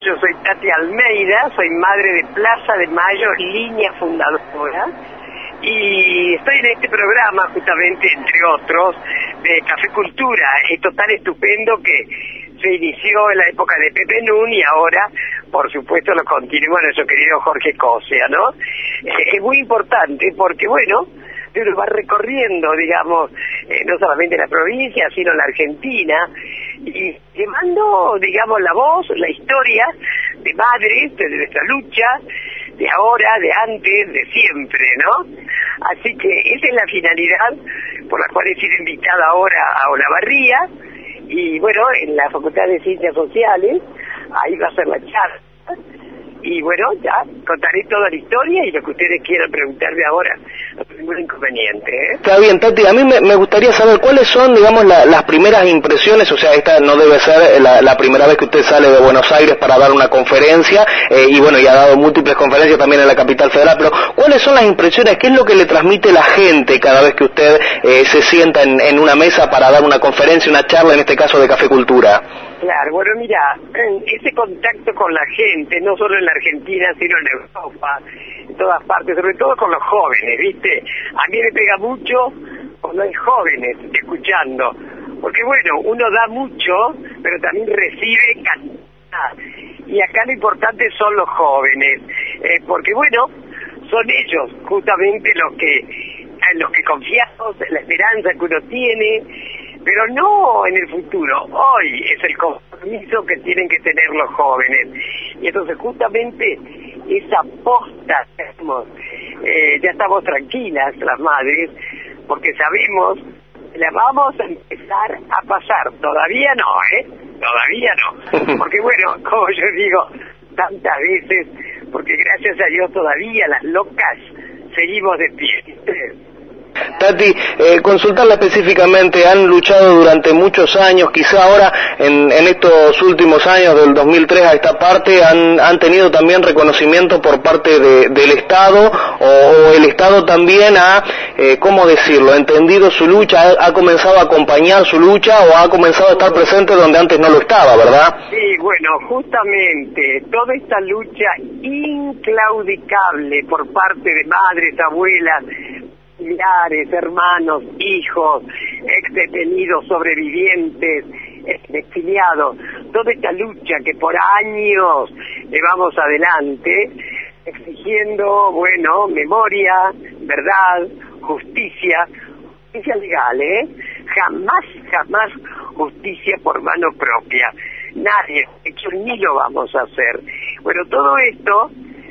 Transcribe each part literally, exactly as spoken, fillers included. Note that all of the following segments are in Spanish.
Yo soy Tati Almeida, soy madre de Plaza de Mayo, línea fundadora, y estoy en este programa justamente, entre otros, de Café Cultura. Esto tan estupendo que se inició en la época de Pepe Nun y ahora, por supuesto, lo continúa nuestro querido Jorge Cosea, ¿no? Eh, es muy importante porque, bueno, uno va recorriendo, digamos, eh, no solamente la provincia, sino la Argentina, y llevando, digamos, la voz, la historia de madres, de nuestra lucha, de ahora, de antes, de siempre, ¿no? Así que esa es la finalidad por la cual he sido invitada ahora a Olavarría, y bueno, en la Facultad de Ciencias Sociales, ahí va a ser la charla. Y bueno, ya contaré toda la historia y lo que ustedes quieran preguntarme ahora. No tengo ningún inconveniente, ¿eh? Está bien, Tati, a mí me, me gustaría saber cuáles son, digamos, la, las primeras impresiones. O sea, esta no debe ser la, la primera vez que usted sale de Buenos Aires para dar una conferencia, eh, y bueno, y ha dado múltiples conferencias también en la capital federal, pero ¿cuáles son las impresiones? ¿Qué es lo que le transmite la gente cada vez que usted eh, se sienta en, en una mesa para dar una conferencia, una charla, en este caso de Café Cultura? Claro, bueno, mira, ese contacto con la gente, no solo en la Argentina, sino en Europa, en todas partes, sobre todo con los jóvenes, ¿viste? A mí me pega mucho cuando hay jóvenes escuchando, porque bueno, uno da mucho, pero también recibe cantidad, y acá lo importante son los jóvenes, eh, porque bueno, son ellos justamente los que, en los que confiamos, la esperanza que uno tiene, pero no en el futuro, hoy es el compromiso que tienen que tener los jóvenes. Y entonces justamente esa posta, digamos, eh, ya estamos tranquilas las madres, porque sabemos que la vamos a empezar a pasar. Todavía no, ¿eh? Todavía no. Porque bueno, como yo digo tantas veces, porque gracias a Dios todavía las locas seguimos de pie. Tati, eh, consultarla específicamente, han luchado durante muchos años, quizá ahora en, en estos últimos años, del dos mil tres a esta parte, han, han tenido también reconocimiento por parte de, del Estado, o, o el Estado también ha, eh, ¿cómo decirlo?, entendido su lucha, ha, ha comenzado a acompañar su lucha o ha comenzado a estar presente donde antes no lo estaba, ¿verdad? Sí, bueno, justamente toda esta lucha inclaudicable por parte de madres, abuelas, familiares, hermanos, hijos, ex-detenidos, sobrevivientes, exiliados, toda esta lucha que por años llevamos adelante, exigiendo, bueno, memoria, verdad, justicia, justicia legal, ¿eh? Jamás, jamás justicia por mano propia. Nadie, de hecho, ni lo vamos a hacer. Bueno, todo esto,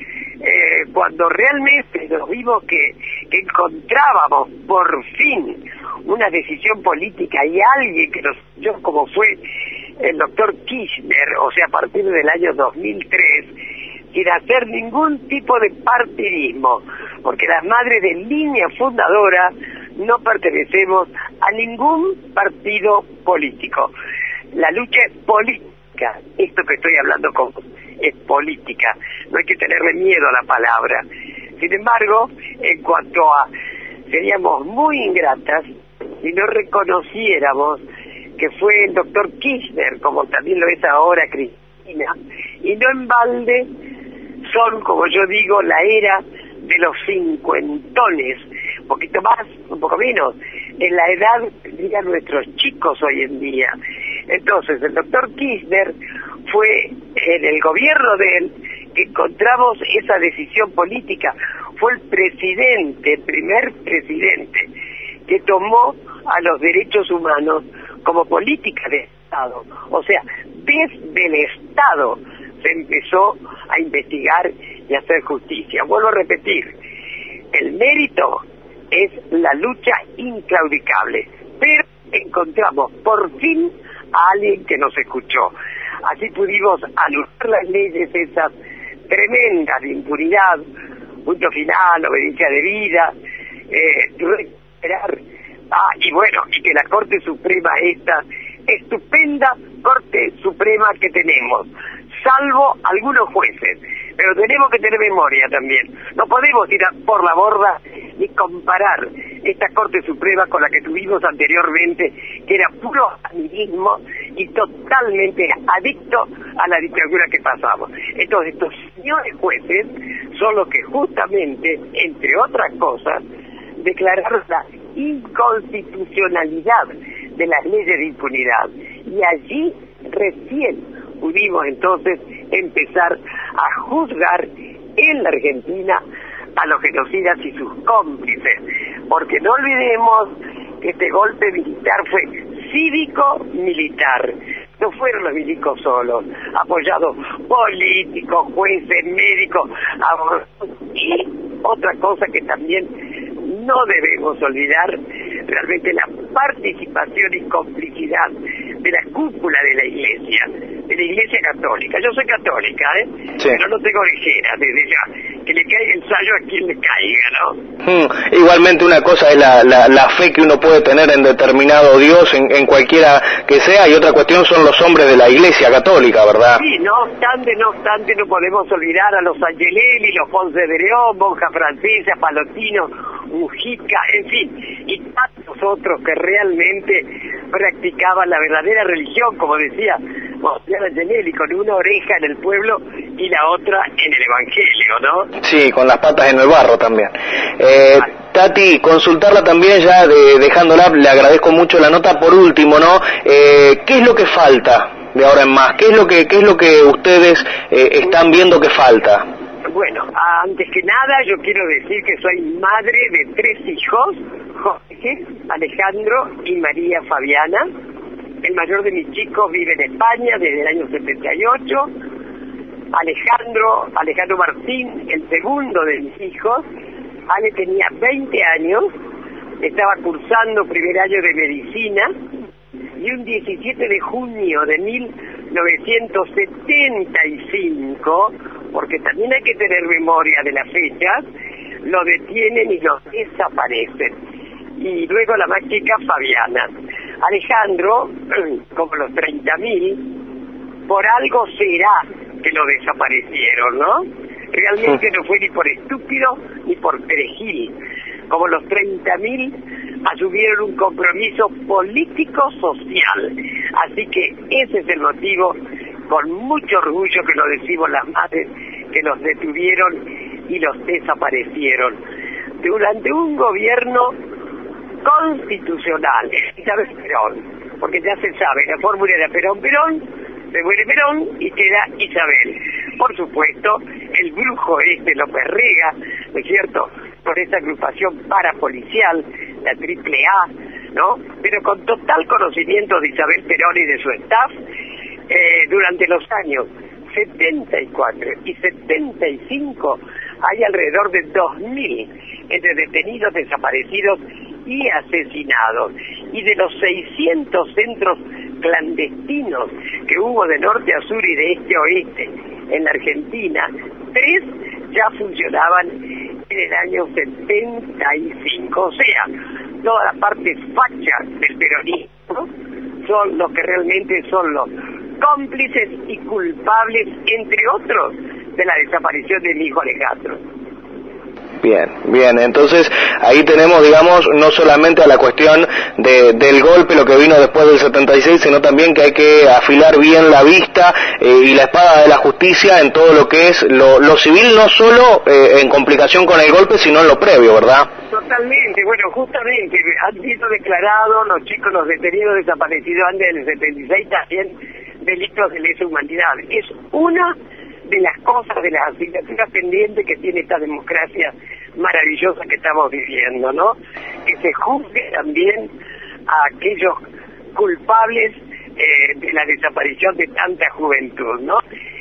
eh, cuando realmente nos vimos que que encontrábamos por fin una decisión política y alguien que nos dio, como fue el doctor Kirchner, o sea, a partir del año dos mil tres, sin hacer ningún tipo de partidismo, porque las madres de línea fundadora no pertenecemos a ningún partido político. La lucha es política, esto que estoy hablando con vos es política, no hay que tenerle miedo a la palabra. Sin embargo, en cuanto a, seríamos muy ingratas si no reconociéramos que fue el doctor Kirchner, como también lo es ahora Cristina, y no en balde son, como yo digo, la era de los cincuentones, un poquito más, un poco menos, en la edad, digan nuestros chicos hoy en día. Entonces, el doctor Kirchner fue en el gobierno de él que encontramos esa decisión política, fue el presidente, el primer presidente, que tomó a los derechos humanos como política de Estado. O sea, desde el Estado se empezó a investigar y a hacer justicia. Vuelvo a repetir, el mérito es la lucha inclaudicable, pero encontramos por fin a alguien que nos escuchó. Así pudimos anular las leyes esas tremendas de impunidad, punto final, obediencia de vida, eh, recuperar, ah, y bueno, y que la Corte Suprema, esta estupenda Corte Suprema que tenemos, salvo algunos jueces, pero tenemos que tener memoria también, no podemos ir a por la borda ni comparar esta Corte Suprema con la que tuvimos anteriormente, que era puro animismo y totalmente adicto a la dictadura que pasamos. Entonces estos señores jueces son los que justamente, entre otras cosas, declararon la inconstitucionalidad de las leyes de impunidad. Y allí recién pudimos entonces empezar a juzgar en la Argentina a los genocidas y sus cómplices, porque no olvidemos que este golpe militar fue cívico-militar, no fueron los milicos solos, apoyados políticos, jueces, médicos, abogados, y otra cosa que también no debemos olvidar, realmente la participación y complicidad de la cúpula de la Iglesia, de la Iglesia Católica. Yo soy católica, ¿eh? Sí. Pero no tengo orejera desde ya. Que le caiga el sayo a quien le caiga, ¿no? Hmm. Igualmente una cosa es la, la, la fe que uno puede tener en determinado Dios, en, en cualquiera que sea, y otra cuestión son los hombres de la Iglesia Católica, ¿verdad? Sí, no obstante, no obstante, no podemos olvidar a los Angelelli, los Ponce de León, monja francesa, Palotino, Mujica, en fin, y tantos otros que realmente practicaban la verdadera religión, como decía Monseñor Angelelli, con una oreja en el pueblo y la otra en el Evangelio, ¿no? Sí, con las patas en el barro también. Eh, Tati, consultarla también ya, de, dejándola, le agradezco mucho la nota. Por último, ¿no? Eh, ¿Qué es lo que falta de ahora en más? ¿Qué es lo que, qué es lo que ustedes eh, están viendo que falta? Bueno, antes que nada yo quiero decir que soy madre de tres hijos, Jorge, Alejandro y María Fabiana. El mayor de mis chicos vive en España desde el año setenta y ocho. Alejandro, Alejandro Martín, el segundo de mis hijos. Ale tenía veinte años, estaba cursando primer año de medicina, y un diecisiete de junio de mil novecientos setenta y cinco, porque también hay que tener memoria de las fechas, lo detienen y lo desaparecen. Y luego la más chica, Fabiana. Alejandro, como los treinta mil, por algo será que lo desaparecieron, ¿no? Realmente no fue ni por estúpido ni por perejil. Como los treinta mil asumieron un compromiso político-social. Así que ese es el motivo, con mucho orgullo que lo decimos las madres, que los detuvieron y los desaparecieron. Durante un gobierno constitucional, Isabel Perón, porque ya se sabe, la fórmula era Perón-Perón, se muere Perón y queda Isabel. Por supuesto, el brujo este, López Rega, ¿no es cierto?, por esa agrupación parapolicial, la triple A, ¿no?, pero con total conocimiento de Isabel Perón y de su staff, eh, durante los años setenta y cuatro y setenta y cinco hay alrededor de dos mil entre detenidos, desaparecidos y asesinados. Y de los seiscientos centros clandestinos que hubo de norte a sur y de este a oeste en la Argentina, tres ya funcionaban en el año setenta y cinco. O sea, toda la parte facha del peronismo son los que realmente son los cómplices y culpables, entre otros, de la desaparición de mi hijo Alejandro. Bien, bien, entonces ahí tenemos, digamos, no solamente a la cuestión de, del golpe, lo que vino después del setenta y seis, sino también que hay que afilar bien la vista eh, y la espada de la justicia en todo lo que es lo, lo civil, no solo eh, en complicación con el golpe, sino en lo previo, ¿verdad? Totalmente, bueno, justamente, han sido declarados los chicos, los detenidos desaparecidos antes del setenta y seis, también delitos de lesa humanidad. Es una de las cosas, de las asignaturas pendientes que tiene esta democracia maravillosa que estamos viviendo, ¿no? Que se juzgue también a aquellos culpables eh, de la desaparición de tanta juventud, ¿no?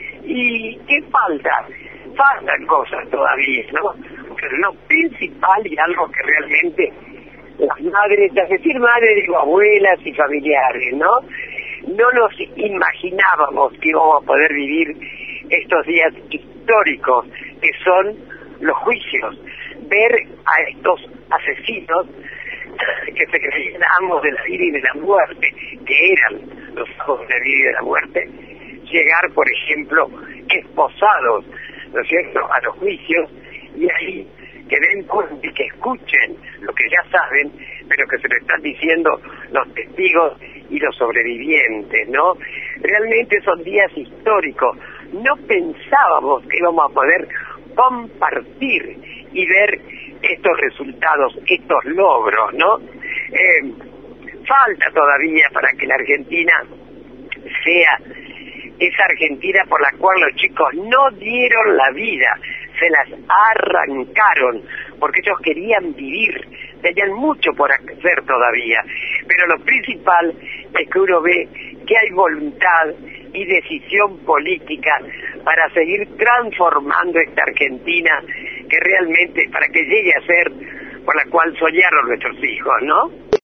¿Y qué falta? Faltan cosas todavía, ¿no? Pero lo principal y algo que realmente las madres, es decir madres, digo abuelas y familiares, ¿no? No nos imaginábamos que íbamos a poder vivir estos días históricos que son los juicios, ver a estos asesinos que se creían amos de la vida y de la muerte, que eran los amos de la vida y de la muerte, llegar, por ejemplo, esposados, ¿no es cierto?, a los juicios, y ahí que den cuenta y que escuchen lo que ya saben, pero que se lo están diciendo los testigos y los sobrevivientes, ¿no? Realmente son días históricos. No pensábamos que íbamos a poder compartir y ver estos resultados, estos logros, ¿no? Eh, falta todavía para que la Argentina sea esa Argentina por la cual los chicos no dieron la vida, se las arrancaron, porque ellos querían vivir, tenían mucho por hacer todavía, pero lo principal es que uno ve que hay voluntad y decisión política para seguir transformando esta Argentina que realmente, para que llegue a ser por la cual soñaron nuestros hijos, ¿no?